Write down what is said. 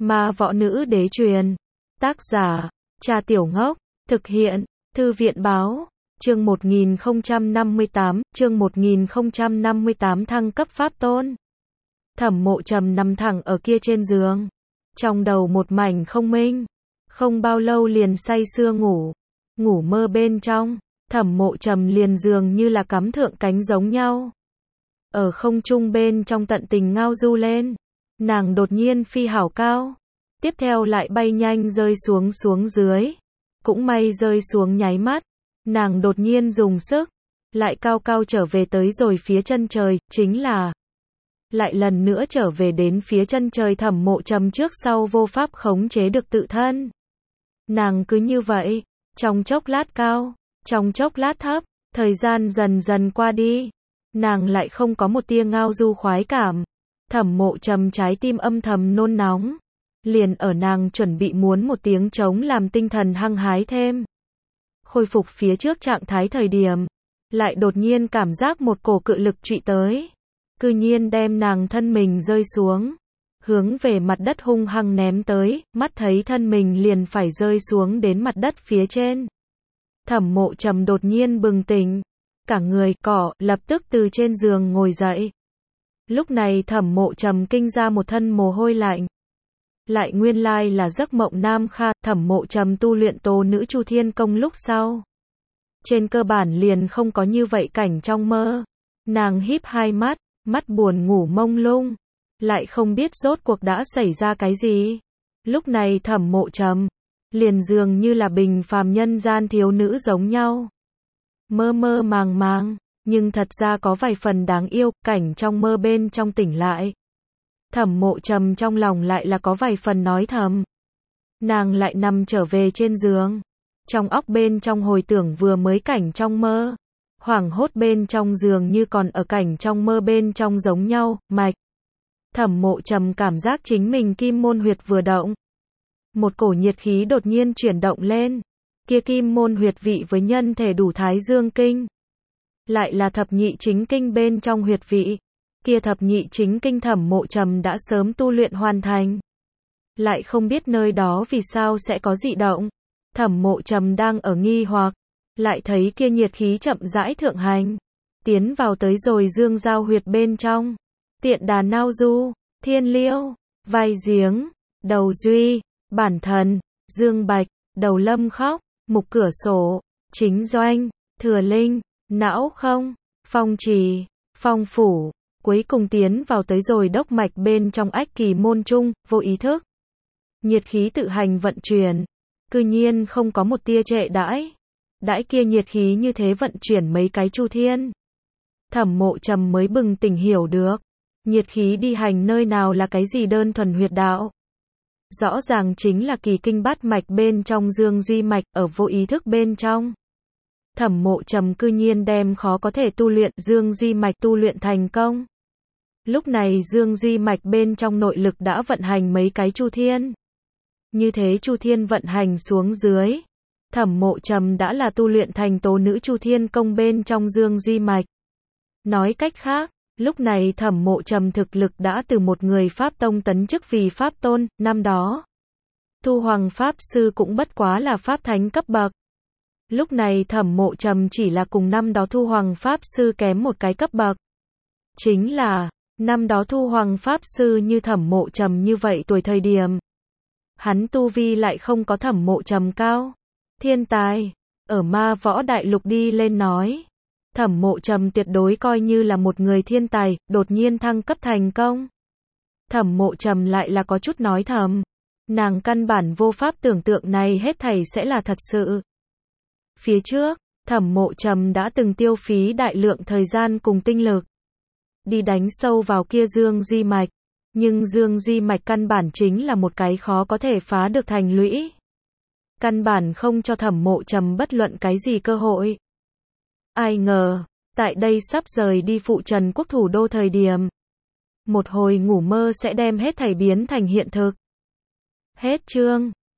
Ma võ nữ đế truyền. Tác giả, Cha Tiểu Ngốc. Thực hiện, Thư viện báo. Chương 1058 thăng cấp pháp tôn. Thẩm Mộ Trầm nằm thẳng ở kia trên giường. Trong đầu một mảnh không minh. Không bao lâu liền say sưa ngủ. Ngủ mơ bên trong, Thẩm Mộ Trầm liền dường như là cắm thượng cánh giống nhau. Ở không trung bên trong tận tình ngao du lên. Nàng đột nhiên phi hảo cao. Tiếp theo lại bay nhanh rơi xuống dưới. Cũng may rơi xuống nháy mắt. Nàng đột nhiên dùng sức. Lại cao cao trở về tới rồi phía chân trời, chính là lại lần nữa trở về đến phía chân trời. Thẩm Mộ Trầm trước sau vô pháp khống chế được tự thân. Nàng cứ như vậy, trong chốc lát cao, trong chốc lát thấp, thời gian dần dần qua đi. Nàng lại không có một tia ngao du khoái cảm. Thẩm Mộ Trầm trái tim âm thầm nôn nóng. Liền ở nàng chuẩn bị muốn một tiếng trống làm tinh thần hăng hái thêm. Khôi phục phía trước trạng thái thời điểm. Lại đột nhiên cảm giác một cổ cự lực trụy tới. Cư nhiên đem nàng thân mình rơi xuống. Hướng về mặt đất hung hăng ném tới, mắt thấy thân mình liền phải rơi xuống đến mặt đất phía trên. Thẩm Mộ Trầm đột nhiên bừng tỉnh. Cả người cỏ, lập tức từ trên giường ngồi dậy. Lúc này Thẩm Mộ Trầm kinh ra một thân mồ hôi lạnh. Lại nguyên lai là giấc mộng nam kha. Thẩm Mộ Trầm tu luyện Tố Nữ Chu Thiên Công lúc sau. Trên cơ bản liền không có như vậy cảnh trong mơ. Nàng híp hai mắt, mắt buồn ngủ mông lung. Lại không biết rốt cuộc đã xảy ra cái gì. Lúc này Thẩm Mộ Trầm liền dường như là bình phàm nhân gian thiếu nữ giống nhau. Mơ mơ màng màng, nhưng thật ra có vài phần đáng yêu. Cảnh trong mơ bên trong tỉnh lại. Thẩm Mộ Trầm trong lòng lại là có vài phần nói thầm. Nàng lại nằm trở về trên giường. Trong óc bên trong hồi tưởng vừa mới cảnh trong mơ. Hoảng hốt bên trong giường như còn ở cảnh trong mơ bên trong giống nhau, mạch. Thẩm Mộ Trầm cảm giác chính mình kim môn huyệt vừa động. Một cổ nhiệt khí đột nhiên chuyển động lên. Kia kim môn huyệt vị với nhân thể đủ thái dương kinh. Lại là thập nhị chính kinh bên trong huyệt vị. Kia thập nhị chính kinh Thẩm Mộ Trầm đã sớm tu luyện hoàn thành. Lại không biết nơi đó vì sao sẽ có dị động. Thẩm Mộ Trầm đang ở nghi hoặc. Lại thấy kia nhiệt khí chậm rãi thượng hành. Tiến vào tới rồi dương giao huyệt bên trong. Tiện đà nao du, thiên liêu, vai giếng, đầu duy, bản thần, dương bạch, đầu lâm khóc, mục cửa sổ, chính doanh, thừa linh, não không, phong trì, phong phủ. Cuối cùng tiến vào tới rồi đốc mạch bên trong ách kỳ môn trung, vô ý thức. Nhiệt khí tự hành vận chuyển. Cư nhiên không có một tia trệ đãi. Đãi kia nhiệt khí như thế vận chuyển mấy cái chu thiên. Thẩm Mộ Trầm mới bừng tỉnh hiểu được. Nhiệt khí đi hành nơi nào là cái gì đơn thuần huyệt đạo. Rõ ràng chính là kỳ kinh bát mạch bên trong dương duy mạch ở vô ý thức bên trong. Thẩm Mộ Trầm cư nhiên đem khó có thể tu luyện dương duy mạch tu luyện thành công. Lúc này dương duy mạch bên trong nội lực đã vận hành mấy cái chu thiên. Như thế chu thiên vận hành xuống dưới. Thẩm Mộ Trầm đã là tu luyện thành Tố Nữ Chu Thiên Công bên trong dương duy mạch. Nói cách khác, lúc này Thẩm Mộ Trầm thực lực đã từ một người Pháp Tông tấn chức vì Pháp Tôn. Năm đó, Thu Hoàng Pháp Sư cũng bất quá là Pháp Thánh cấp bậc. Lúc này Thẩm Mộ Trầm chỉ là cùng năm đó Thu Hoàng Pháp Sư kém một cái cấp bậc. Chính là, năm đó Thu Hoàng Pháp Sư như Thẩm Mộ Trầm như vậy tuổi thời điểm. Hắn tu vi lại không có Thẩm Mộ Trầm cao. Thiên tài, ở ma võ đại lục đi lên nói. Thẩm Mộ Trầm tuyệt đối coi như là một người thiên tài, đột nhiên thăng cấp thành công. Thẩm Mộ Trầm lại là có chút nói thầm. Nàng căn bản vô pháp tưởng tượng này hết thảy sẽ là thật sự. Phía trước, Thẩm Mộ Trầm đã từng tiêu phí đại lượng thời gian cùng tinh lực. Đi đánh sâu vào kia dương duy mạch. Nhưng dương duy mạch căn bản chính là một cái khó có thể phá được thành lũy. Căn bản không cho Thẩm Mộ Trầm bất luận cái gì cơ hội. Ai ngờ, tại đây sắp rời đi phụ trần quốc thủ đô thời điểm. Một hồi ngủ mơ sẽ đem hết thảy biến thành hiện thực. Hết chương.